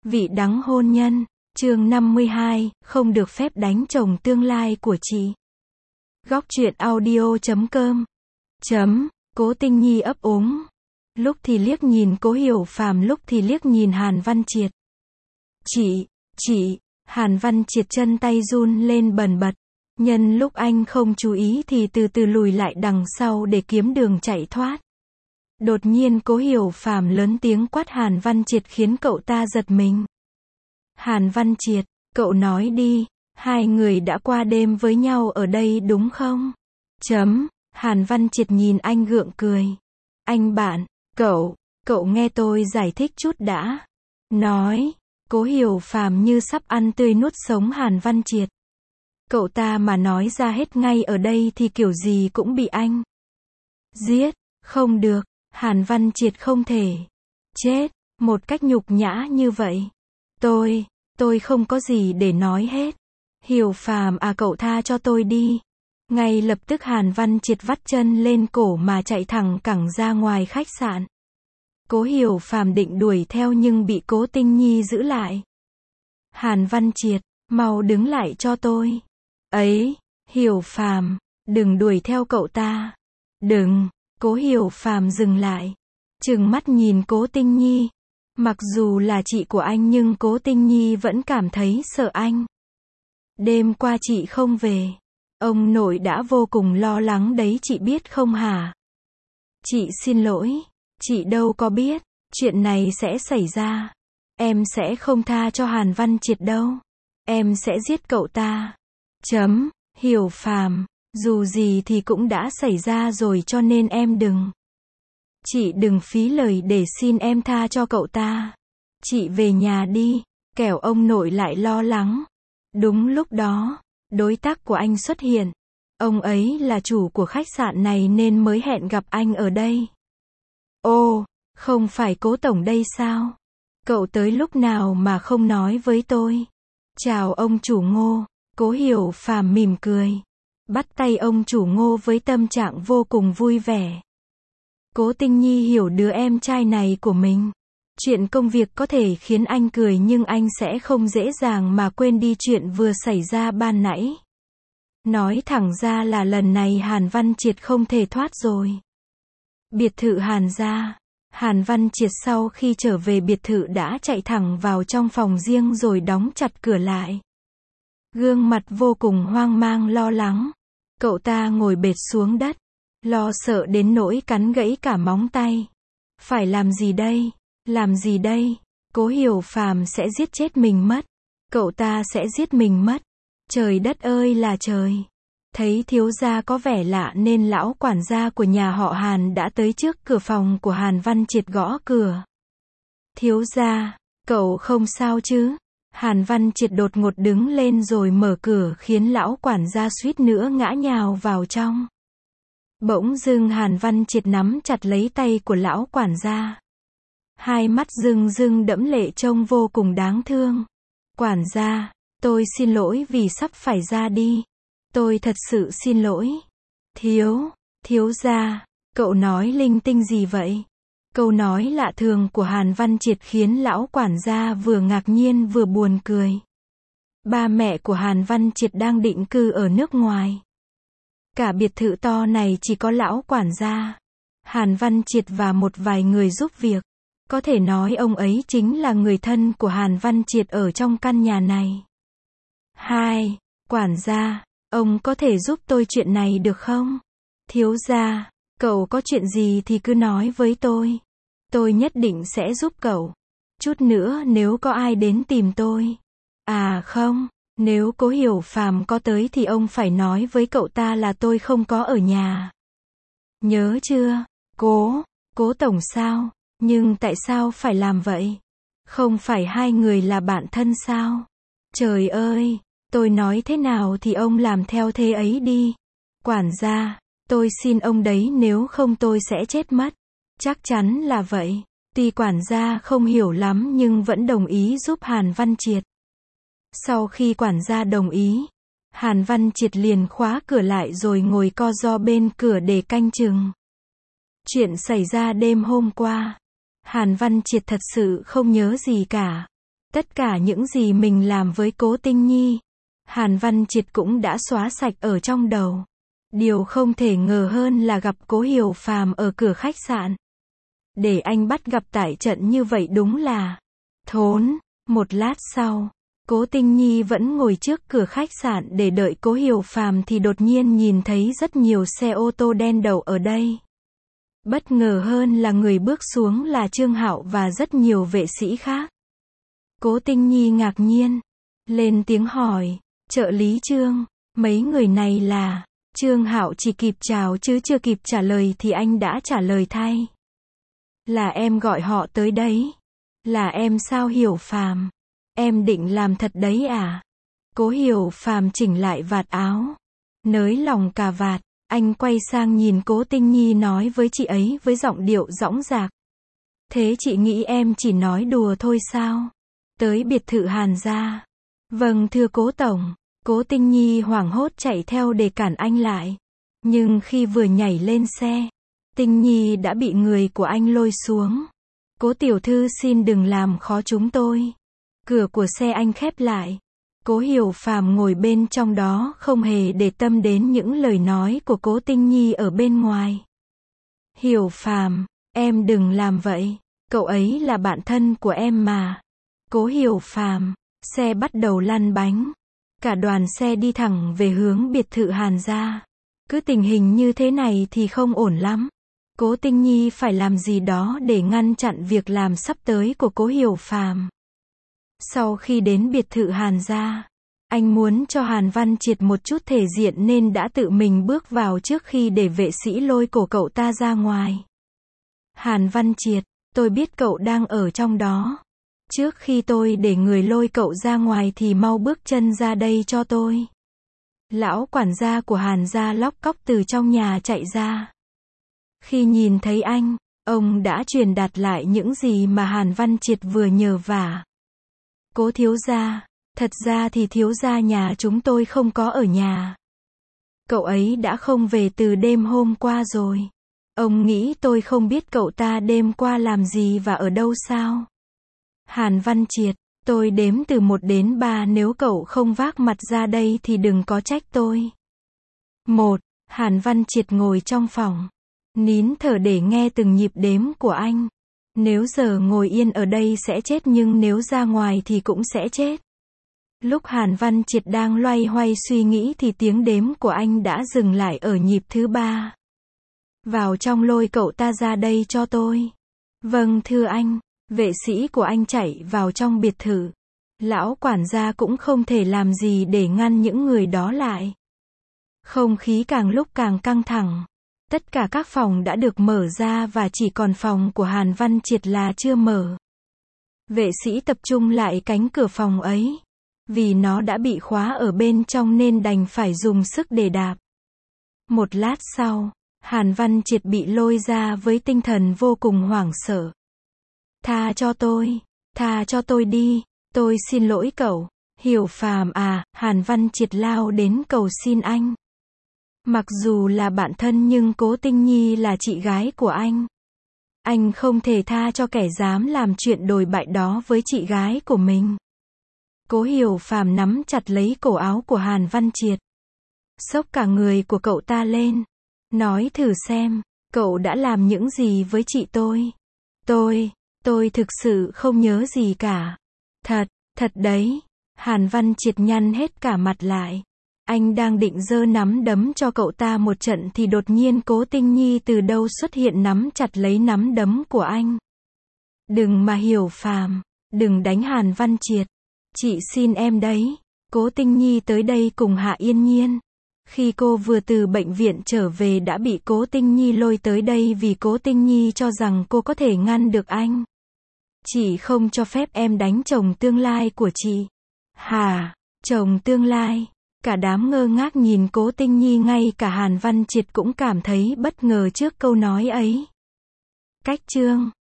Vị đắng hôn nhân, chương 52, không được phép đánh chồng tương lai của chị. Góc truyện audio.com. Cố Tinh Nhi ấp úng. Lúc thì liếc nhìn Cố Hiểu Phàm, lúc thì liếc nhìn Hàn Văn Triệt. Chị, Hàn Văn Triệt chân tay run lên bần bật. Nhân lúc anh không chú ý thì từ từ lùi lại đằng sau để kiếm đường chạy thoát. Đột nhiên Cố Hiểu Phàm lớn tiếng quát Hàn Văn Triệt khiến cậu ta giật mình. Hàn Văn Triệt, cậu nói đi, hai người đã qua đêm với nhau ở đây đúng không? Hàn Văn Triệt nhìn anh gượng cười. Anh bạn, cậu nghe tôi giải thích chút đã. Nói, Cố Hiểu Phàm như sắp ăn tươi nuốt sống Hàn Văn Triệt. Cậu ta mà nói ra hết ngay ở đây thì kiểu gì cũng bị anh giết, không được, Hàn Văn Triệt không thể chết một cách nhục nhã như vậy. Tôi không có gì để nói hết. Hiểu Phàm à, cậu tha cho tôi đi. Ngay lập tức Hàn Văn Triệt vắt chân lên cổ mà chạy thẳng cẳng ra ngoài khách sạn. Cố Hiểu Phàm định đuổi theo nhưng bị Cố Tinh Nhi giữ lại. Hàn Văn Triệt, mau đứng lại cho tôi. Ấy, Hiểu Phàm, đừng đuổi theo cậu ta. Đừng. Cố Hiểu Phàm dừng lại, trừng mắt nhìn Cố Tinh Nhi. Mặc dù là chị của anh nhưng Cố Tinh Nhi vẫn cảm thấy sợ anh. Đêm qua chị không về, ông nội đã vô cùng lo lắng đấy, chị biết không hả? Chị xin lỗi, chị đâu có biết, chuyện này sẽ xảy ra. Em sẽ không tha cho Hàn Văn Triệt đâu. Em sẽ giết cậu ta. Hiểu Phàm, dù gì thì cũng đã xảy ra rồi cho nên em chị đừng phí lời để xin em tha cho cậu ta. Chị về nhà đi, kẻo ông nội lại lo lắng. Đúng lúc đó, đối tác của anh xuất hiện. Ông ấy là chủ của khách sạn này nên mới hẹn gặp anh ở đây. Ô, không phải Cố tổng đây sao? Cậu tới lúc nào mà không nói với tôi? Chào ông chủ Ngô. Cố Hiểu Phàm mỉm cười, bắt tay ông chủ Ngô với tâm trạng vô cùng vui vẻ. Cố Tinh Nhi hiểu đứa em trai này của mình. Chuyện công việc có thể khiến anh cười nhưng anh sẽ không dễ dàng mà quên đi chuyện vừa xảy ra ban nãy. Nói thẳng ra là lần này Hàn Văn Triệt không thể thoát rồi. Biệt thự Hàn gia. Hàn Văn Triệt sau khi trở về biệt thự đã chạy thẳng vào trong phòng riêng rồi đóng chặt cửa lại. Gương mặt vô cùng hoang mang lo lắng. Cậu ta ngồi bệt xuống đất, lo sợ đến nỗi cắn gãy cả móng tay. Phải làm gì đây? Làm gì đây? Cố Hiểu Phàm sẽ giết chết mình mất. Cậu ta sẽ giết mình mất. Trời đất ơi là trời. Thấy thiếu gia có vẻ lạ nên lão quản gia của nhà họ Hàn đã tới trước cửa phòng của Hàn Văn Triệt gõ cửa. Thiếu gia, cậu không sao chứ? Hàn Văn Triệt đột ngột đứng lên rồi mở cửa khiến lão quản gia suýt nữa ngã nhào vào trong. Bỗng dưng Hàn Văn Triệt nắm chặt lấy tay của lão quản gia. Hai mắt rưng rưng đẫm lệ trông vô cùng đáng thương. Quản gia, tôi xin lỗi vì sắp phải ra đi. Tôi thật sự xin lỗi. Thiếu gia, cậu nói linh tinh gì vậy? Câu nói lạ thường của Hàn Văn Triệt khiến lão quản gia vừa ngạc nhiên vừa buồn cười. Ba mẹ của Hàn Văn Triệt đang định cư ở nước ngoài. Cả biệt thự to này chỉ có lão quản gia, Hàn Văn Triệt và một vài người giúp việc. Có thể nói ông ấy chính là người thân của Hàn Văn Triệt ở trong căn nhà này. Quản gia, ông có thể giúp tôi chuyện này được không? Thiếu gia, cậu có chuyện gì thì cứ nói với tôi. Tôi nhất định sẽ giúp cậu. Chút nữa nếu có ai đến tìm tôi. À không, nếu Cố Hiểu Phàm có tới thì ông phải nói với cậu ta là tôi không có ở nhà. Nhớ chưa? Cố tổng sao? Nhưng tại sao phải làm vậy? Không phải hai người là bạn thân sao? Trời ơi, tôi nói thế nào thì ông làm theo thế ấy đi. Quản gia, tôi xin ông đấy, nếu không tôi sẽ chết mất. Chắc chắn là vậy. Tuy quản gia không hiểu lắm nhưng vẫn đồng ý giúp Hàn Văn Triệt. Sau khi quản gia đồng ý, Hàn Văn Triệt liền khóa cửa lại rồi ngồi co ro bên cửa để canh chừng. Chuyện xảy ra đêm hôm qua, Hàn Văn Triệt thật sự không nhớ gì cả. Tất cả những gì mình làm với Cố Tinh Nhi, Hàn Văn Triệt cũng đã xóa sạch ở trong đầu. Điều không thể ngờ hơn là gặp Cố Hiểu Phàm ở cửa khách sạn. Để anh bắt gặp tại trận như vậy đúng là thốn. Một lát sau, Cố Tinh Nhi vẫn ngồi trước cửa khách sạn để đợi Cố Hiểu Phàm thì đột nhiên nhìn thấy rất nhiều xe ô tô đen đậu ở đây. Bất ngờ hơn là người bước xuống là Trương Hạo và rất nhiều vệ sĩ khác. Cố Tinh Nhi ngạc nhiên, lên tiếng hỏi, trợ lý Trương, mấy người này là... Trương Hạo chỉ kịp chào chứ chưa kịp trả lời thì anh đã trả lời thay. Là em gọi họ tới đấy. Là em sao Hiểu Phàm? Em định làm thật đấy à? Cố Hiểu Phàm chỉnh lại vạt áo, nới lỏng cà vạt, anh quay sang nhìn Cố Tinh Nhi nói với chị ấy với giọng điệu dõng dạc. Thế chị nghĩ em chỉ nói đùa thôi sao? Tới biệt thự Hàn gia. Vâng thưa Cố Tổng. Cố Tinh Nhi hoảng hốt chạy theo để cản anh lại. Nhưng khi vừa nhảy lên xe, Tinh Nhi đã bị người của anh lôi xuống. Cố tiểu thư xin đừng làm khó chúng tôi. Cửa của xe anh khép lại. Cố Hiểu Phàm ngồi bên trong đó không hề để tâm đến những lời nói của Cố Tinh Nhi ở bên ngoài. Hiểu Phàm, em đừng làm vậy. Cậu ấy là bạn thân của em mà. Cố Hiểu Phàm, xe bắt đầu lăn bánh. Cả đoàn xe đi thẳng về hướng biệt thự Hàn gia. Cứ tình hình như thế này thì không ổn lắm. Cố Tinh Nhi phải làm gì đó để ngăn chặn việc làm sắp tới của Cố Hiểu Phàm. Sau khi đến biệt thự Hàn gia, anh muốn cho Hàn Văn Triệt một chút thể diện nên đã tự mình bước vào trước khi để vệ sĩ lôi cổ cậu ta ra ngoài. Hàn Văn Triệt, tôi biết cậu đang ở trong đó. Trước khi tôi để người lôi cậu ra ngoài thì mau bước chân ra đây cho tôi. Lão quản gia của Hàn gia lóc cóc từ trong nhà chạy ra. Khi nhìn thấy anh, ông đã truyền đạt lại những gì mà Hàn Văn Triệt vừa nhờ vả. Cố thiếu gia, thật ra thì thiếu gia nhà chúng tôi không có ở nhà. Cậu ấy đã không về từ đêm hôm qua rồi. Ông nghĩ tôi không biết cậu ta đêm qua làm gì và ở đâu sao? Hàn Văn Triệt, tôi đếm từ 1 đến 3 nếu cậu không vác mặt ra đây thì đừng có trách tôi. 1. Hàn Văn Triệt ngồi trong phòng, nín thở để nghe từng nhịp đếm của anh. Nếu giờ ngồi yên ở đây sẽ chết nhưng nếu ra ngoài thì cũng sẽ chết. Lúc Hàn Văn Triệt đang loay hoay suy nghĩ thì tiếng đếm của anh đã dừng lại ở nhịp thứ 3. Vào trong lôi cậu ta ra đây cho tôi. Vâng thưa anh. Vệ sĩ của anh chạy vào trong biệt thự. Lão quản gia cũng không thể làm gì để ngăn những người đó lại. Không khí càng lúc càng căng thẳng. Tất cả các phòng đã được mở ra và chỉ còn phòng của Hàn Văn Triệt là chưa mở. Vệ sĩ tập trung lại cánh cửa phòng ấy. Vì nó đã bị khóa ở bên trong nên đành phải dùng sức để đạp. Một lát sau, Hàn Văn Triệt bị lôi ra với tinh thần vô cùng hoảng sợ. Tha cho tôi đi, tôi xin lỗi cậu. Hiểu Phàm à, Hàn Văn Triệt lao đến cầu xin anh. Mặc dù là bạn thân nhưng Cố Tinh Nhi là chị gái của anh. Anh không thể tha cho kẻ dám làm chuyện đồi bại đó với chị gái của mình. Cố Hiểu Phàm nắm chặt lấy cổ áo của Hàn Văn Triệt. Xốc cả người của cậu ta lên. Nói thử xem, cậu đã làm những gì với chị tôi? Tôi thực sự không nhớ gì cả. Thật đấy. Hàn Văn Triệt nhăn hết cả mặt lại. Anh đang định giơ nắm đấm cho cậu ta một trận thì đột nhiên Cố Tinh Nhi từ đâu xuất hiện nắm chặt lấy nắm đấm của anh. Đừng mà Hiểu Phàm, đừng đánh Hàn Văn Triệt. Chị xin em đấy. Cố Tinh Nhi tới đây cùng Hạ Yên Nhiên. Khi cô vừa từ bệnh viện trở về đã bị Cố Tinh Nhi lôi tới đây vì Cố Tinh Nhi cho rằng cô có thể ngăn được anh. Chị không cho phép em đánh chồng tương lai của chị. Hả? Chồng tương lai? Cả đám ngơ ngác nhìn Cố Tinh Nhi, ngay cả Hàn Văn Triệt cũng cảm thấy bất ngờ trước câu nói ấy. Cách chương